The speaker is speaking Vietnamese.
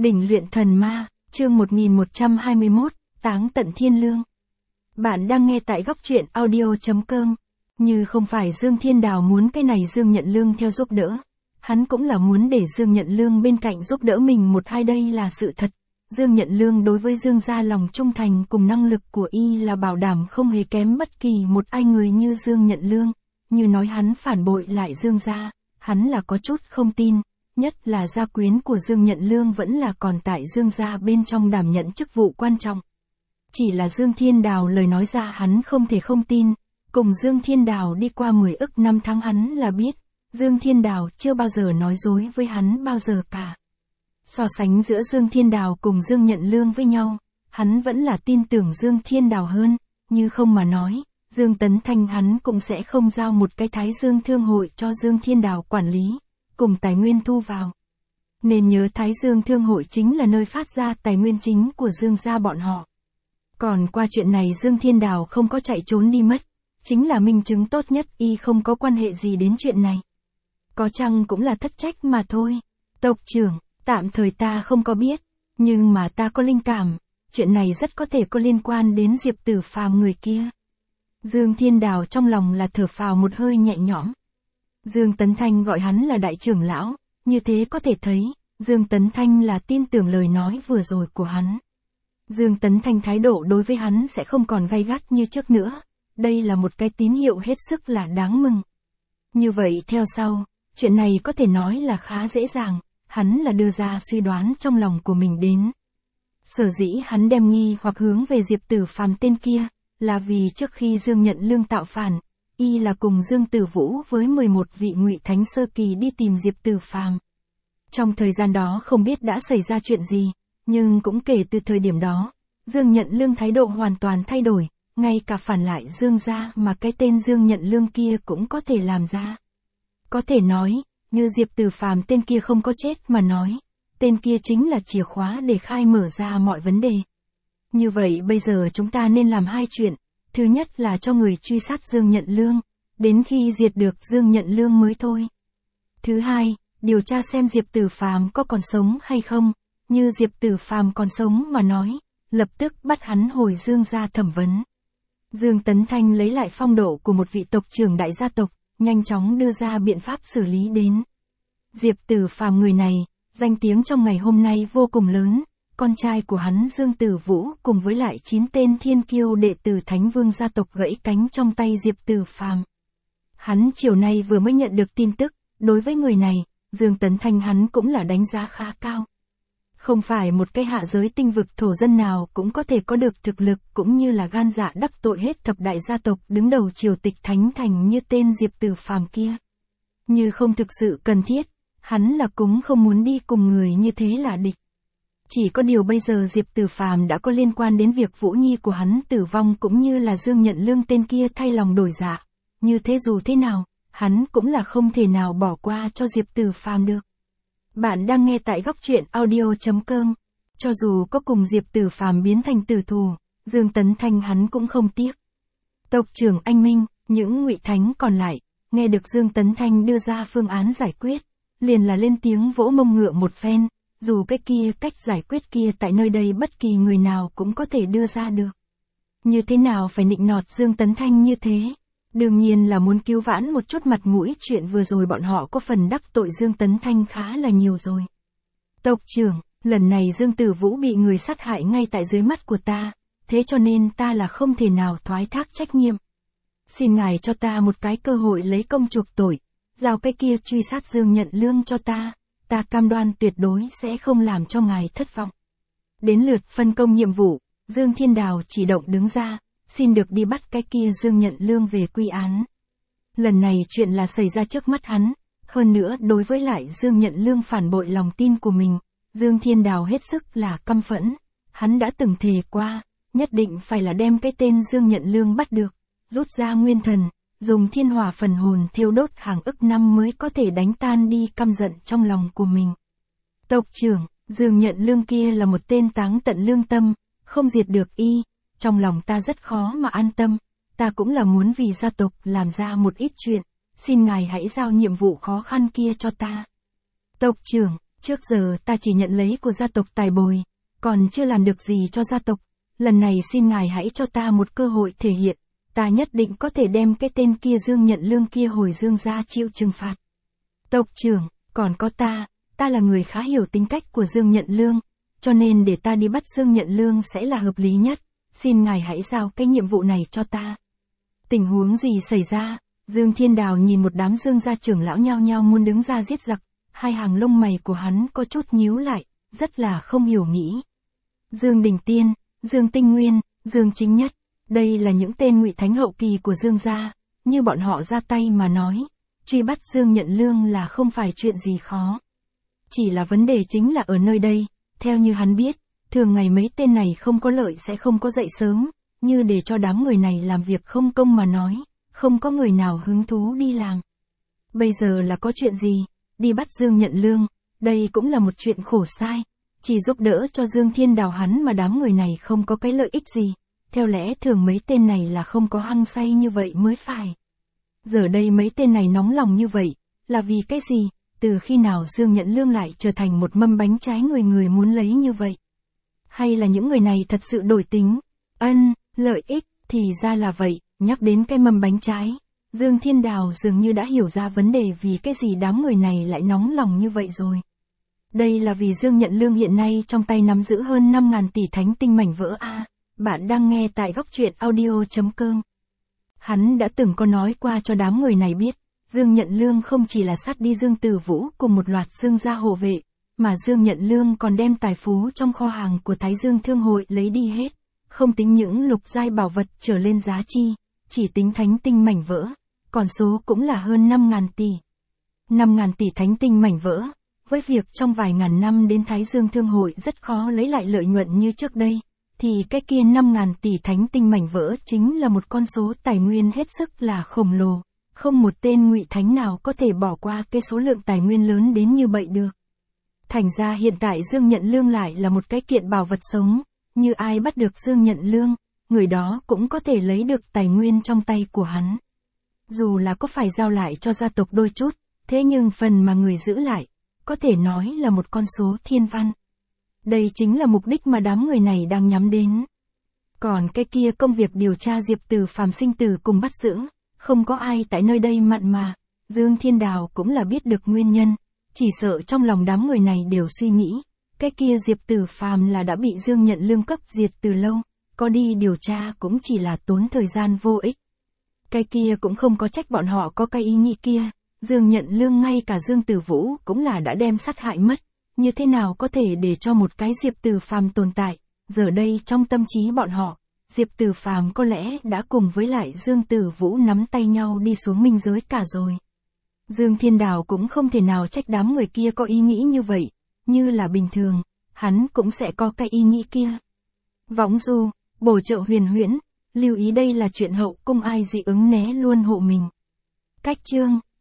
Đỉnh luyện thần ma, chương 1121, Táng tận thiên lương. Bạn đang nghe tại góc truyện audio.com. Như không phải Dương Thiên Đào muốn cái này Dương Nhận Lương theo giúp đỡ. Hắn cũng là muốn để Dương Nhận Lương bên cạnh giúp đỡ mình một hai, đây là sự thật. Dương Nhận Lương đối với Dương gia lòng trung thành cùng năng lực của y là bảo đảm không hề kém bất kỳ một ai người như Dương Nhận Lương. Như nói hắn phản bội lại Dương gia, hắn là có chút không tin. Nhất là gia quyến của Dương Nhận Lương vẫn là còn tại Dương gia bên trong đảm nhận chức vụ quan trọng. Chỉ là Dương Thiên Đào lời nói ra hắn không thể không tin. Cùng Dương Thiên Đào đi qua 10 ức năm tháng hắn là biết. Dương Thiên Đào chưa bao giờ nói dối với hắn bao giờ cả. So sánh giữa Dương Thiên Đào cùng Dương Nhận Lương với nhau, hắn vẫn là tin tưởng Dương Thiên Đào hơn. Như không mà nói, Dương Tấn Thanh hắn cũng sẽ không giao một cái Thái Dương Thương hội cho Dương Thiên Đào quản lý, cùng tài nguyên thu vào. Nên nhớ Thái Dương Thương hội chính là nơi phát ra tài nguyên chính của Dương gia bọn họ. Còn qua chuyện này Dương Thiên Đào không có chạy trốn đi mất, chính là minh chứng tốt nhất y không có quan hệ gì đến chuyện này. Có chăng cũng là thất trách mà thôi. Tộc trưởng, tạm thời ta không có biết, nhưng mà ta có linh cảm, chuyện này rất có thể có liên quan đến Diệp Tử Phàm người kia. Dương Thiên Đào trong lòng là thở phào một hơi nhẹ nhõm. Dương Tấn Thanh gọi hắn là đại trưởng lão, như thế có thể thấy, Dương Tấn Thanh là tin tưởng lời nói vừa rồi của hắn. Dương Tấn Thanh thái độ đối với hắn sẽ không còn gay gắt như trước nữa, đây là một cái tín hiệu hết sức là đáng mừng. Như vậy theo sau, chuyện này có thể nói là khá dễ dàng, hắn là đưa ra suy đoán trong lòng của mình đến. Sở dĩ hắn đem nghi hoặc hướng về Diệp Tử Phàm tên kia, là vì trước khi Dương Nhận Lương tạo phản, y là cùng Dương Tử Vũ với 11 vị Ngụy Thánh sơ kỳ đi tìm Diệp Tử Phàm. Trong thời gian đó không biết đã xảy ra chuyện gì, nhưng cũng kể từ thời điểm đó, Dương Nhận Lương thái độ hoàn toàn thay đổi, ngay cả phản lại Dương gia mà cái tên Dương Nhận Lương kia cũng có thể làm ra. Có thể nói, như Diệp Tử Phàm tên kia không có chết mà nói, tên kia chính là chìa khóa để khai mở ra mọi vấn đề. Như vậy bây giờ chúng ta nên làm hai chuyện, thứ nhất là cho người truy sát Dương Nhận Lương, đến khi diệt được Dương Nhận Lương mới thôi. Thứ hai, điều tra xem Diệp Tử Phàm có còn sống hay không, như Diệp Tử Phàm còn sống mà nói, lập tức bắt hắn hồi Dương gia thẩm vấn. Dương Tấn Thanh lấy lại phong độ của một vị tộc trưởng đại gia tộc, nhanh chóng đưa ra biện pháp xử lý đến. Diệp Tử Phàm người này, danh tiếng trong ngày hôm nay vô cùng lớn, con trai của hắn Dương Tử Vũ cùng với lại 9 tên thiên kiêu đệ tử Thánh Vương gia tộc gãy cánh trong tay Diệp Tử Phàm. Hắn chiều nay vừa mới nhận được tin tức, đối với người này, Dương Tấn Thanh hắn cũng là đánh giá khá cao. Không phải một cái hạ giới tinh vực thổ dân nào cũng có thể có được thực lực cũng như là gan dạ đắc tội hết thập đại gia tộc đứng đầu triều tịch Thánh Thành như tên Diệp Tử Phàm kia. Như không thực sự cần thiết, hắn là cũng không muốn đi cùng người như thế là địch. Chỉ có điều bây giờ Diệp Tử Phàm đã có liên quan đến việc Vũ Nhi của hắn tử vong cũng như là Dương Nhận Lương tên kia thay lòng đổi dạ. Như thế dù thế nào, hắn cũng là không thể nào bỏ qua cho Diệp Tử Phàm được. Bạn đang nghe tại góc truyện audio.com. Cho dù có cùng Diệp Tử Phàm biến thành tử thù, Dương Tấn Thanh hắn cũng không tiếc. Tộc trưởng Anh Minh, những Ngụy Thánh còn lại, nghe được Dương Tấn Thanh đưa ra phương án giải quyết, liền là lên tiếng vỗ mông ngựa một phen, dù cái kia cách giải quyết kia tại nơi đây bất kỳ người nào cũng có thể đưa ra được. Như thế nào phải nịnh nọt Dương Tấn Thanh như thế? Đương nhiên là muốn cứu vãn một chút mặt mũi, chuyện vừa rồi bọn họ có phần đắc tội Dương Tấn Thanh khá là nhiều rồi. Tộc trưởng, lần này Dương Tử Vũ bị người sát hại ngay tại dưới mắt của ta, thế cho nên ta là không thể nào thoái thác trách nhiệm. Xin ngài cho ta một cái cơ hội lấy công chuộc tội, giao cái kia truy sát Dương Nhận Lương cho ta cam đoan tuyệt đối sẽ không làm cho ngài thất vọng. Đến lượt phân công nhiệm vụ, Dương Thiên Đào chỉ động đứng ra, xin được đi bắt cái kia Dương Nhận Lương về quy án. Lần này chuyện là xảy ra trước mắt hắn, hơn nữa đối với lại Dương Nhận Lương phản bội lòng tin của mình, Dương Thiên Đào hết sức là căm phẫn. Hắn đã từng thề qua, nhất định phải là đem cái tên Dương Nhận Lương bắt được, rút ra nguyên thần, dùng thiên hỏa phần hồn thiêu đốt hàng ức năm mới có thể đánh tan đi căm giận trong lòng của mình. Tộc trưởng, Dương Nhận Lương kia là một tên táng tận lương tâm, không diệt được y, trong lòng ta rất khó mà an tâm, ta cũng là muốn vì gia tộc làm ra một ít chuyện, xin ngài hãy giao nhiệm vụ khó khăn kia cho ta. Tộc trưởng, Trước giờ ta chỉ nhận lấy của gia tộc tài bồi, còn chưa làm được gì cho gia tộc. Lần này xin ngài hãy cho ta một cơ hội thể hiện, ta nhất định có thể đem cái tên kia Dương Nhận Lương kia hồi Dương gia chịu trừng phạt. Tộc trưởng, còn có ta là người khá hiểu tính cách của Dương Nhận Lương, cho nên để ta đi bắt Dương Nhận Lương sẽ là hợp lý nhất, xin ngài hãy giao cái nhiệm vụ này cho ta. Tình huống gì xảy ra? Dương Thiên Đào nhìn một đám Dương gia trưởng lão nhao nhao muốn đứng ra giết giặc, hai hàng lông mày của hắn có chút nhíu lại, rất là không hiểu nghĩ. Dương Đình Tiên, Dương Tinh Nguyên, Dương Chính Nhất, đây là những tên ngụy thánh hậu kỳ của Dương gia, như bọn họ ra tay mà nói, truy bắt Dương Nhận Lương là không phải chuyện gì khó. Chỉ là vấn đề chính là ở nơi đây, theo như hắn biết, thường ngày mấy tên này không có lợi sẽ không có dậy sớm, như để cho đám người này làm việc không công mà nói, không có người nào hứng thú đi làm. Bây giờ là có chuyện gì? Đi bắt Dương Nhận Lương, đây cũng là một chuyện khổ sai, chỉ giúp đỡ cho Dương Thiên Đào hắn mà đám người này không có cái lợi ích gì, theo lẽ thường mấy tên này là không có hăng say như vậy mới phải. Giờ đây mấy tên này nóng lòng như vậy, là vì cái gì? Từ khi nào Dương Nhận Lương lại trở thành một mâm bánh trái người người muốn lấy như vậy? Hay là những người này thật sự đổi tính? Lợi ích, thì ra là vậy, nhắc đến cái mâm bánh trái. Dương Thiên Đào dường như đã hiểu ra vấn đề vì cái gì đám người này lại nóng lòng như vậy rồi. Đây là vì Dương Nhận Lương hiện nay trong tay nắm giữ hơn 5.000 tỷ thánh tinh mảnh vỡ A. Bạn đang nghe tại góc truyện audio.com. Hắn đã từng có nói qua cho đám người này biết, Dương Nhận Lương không chỉ là sát đi Dương Tử Vũ cùng một loạt Dương gia hộ vệ, mà Dương Nhận Lương còn đem tài phú trong kho hàng của Thái Dương Thương hội lấy đi hết, không tính những lục giai bảo vật trở lên giá chi, chỉ tính thánh tinh mảnh vỡ, còn số cũng là hơn 5.000 tỷ. 5.000 tỷ thánh tinh mảnh vỡ, với việc trong vài ngàn năm đến Thái Dương Thương hội rất khó lấy lại lợi nhuận như trước đây, thì cái kia 5.000 tỷ thánh tinh mảnh vỡ chính là một con số tài nguyên hết sức là khổng lồ, không một tên ngụy thánh nào có thể bỏ qua cái số lượng tài nguyên lớn đến như vậy được. Thành ra hiện tại Dương Nhận Lương lại là một cái kiện bảo vật sống, như ai bắt được Dương Nhận Lương, người đó cũng có thể lấy được tài nguyên trong tay của hắn. Dù là có phải giao lại cho gia tộc đôi chút, thế nhưng phần mà người giữ lại, có thể nói là một con số thiên văn. Đây chính là mục đích mà đám người này đang nhắm đến. Còn cái kia công việc điều tra Diệp Từ Phàm sinh tử cùng bắt giữ, không có ai tại nơi đây mặn mà, Dương Thiên Đào cũng là biết được nguyên nhân, chỉ sợ trong lòng đám người này đều suy nghĩ, cái kia Diệp Từ Phàm là đã bị Dương Nhận Lương cấp diệt từ lâu, có đi điều tra cũng chỉ là tốn thời gian vô ích. Cái kia cũng không có trách bọn họ có cái ý nghĩ kia, Dương Nhận Lương ngay cả Dương Tử Vũ cũng là đã đem sát hại mất, như thế nào có thể để cho một cái Diệp Từ Phàm tồn tại, giờ đây trong tâm trí bọn họ, Diệp Từ Phàm có lẽ đã cùng với lại Dương Tử Vũ nắm tay nhau đi xuống minh giới cả rồi. Dương Thiên Đào cũng không thể nào trách đám người kia có ý nghĩ như vậy, như là bình thường, hắn cũng sẽ có cái ý nghĩ kia. Võng du, bổ trợ huyền huyễn, lưu ý đây là chuyện hậu cung ai dị ứng né luôn hộ mình. Cách chương